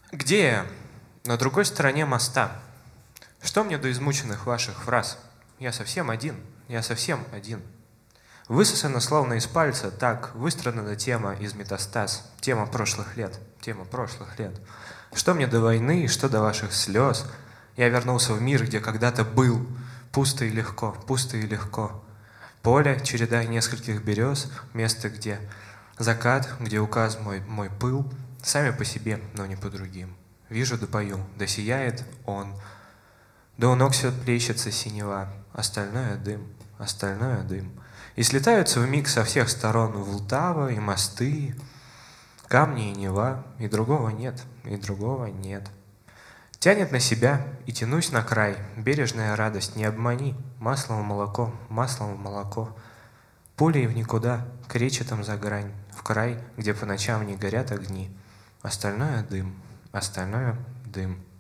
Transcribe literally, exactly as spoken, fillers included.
Где я? На другой стороне моста. Что мне до измученных ваших фраз? Я совсем один, я совсем один. Высосана словно из пальца, так выстрадана тема из метастаз. Тема прошлых лет, тема прошлых лет. Что мне до войны, что до ваших слез? Я вернулся в мир, где когда-то был. Пусто и легко, пусто и легко. Поле, череда нескольких берез, место, где закат, где указ мой, мой пыл. Сами по себе, но не по другим. Вижу да пою, да сияет он. Да у ног все плещется синева, остальное дым, остальное дым. И слетаются вмиг со всех сторон Влтава и мосты, камни и Нева, и другого нет, и другого нет. Тянет на себя, и тянусь на край. Бережная радость, не обмани. Маслом в молоко, маслом в молоко. Пулей в никуда, кречетом за грань. В край, где по ночам не горят огни. Остальное дым, остальное дым.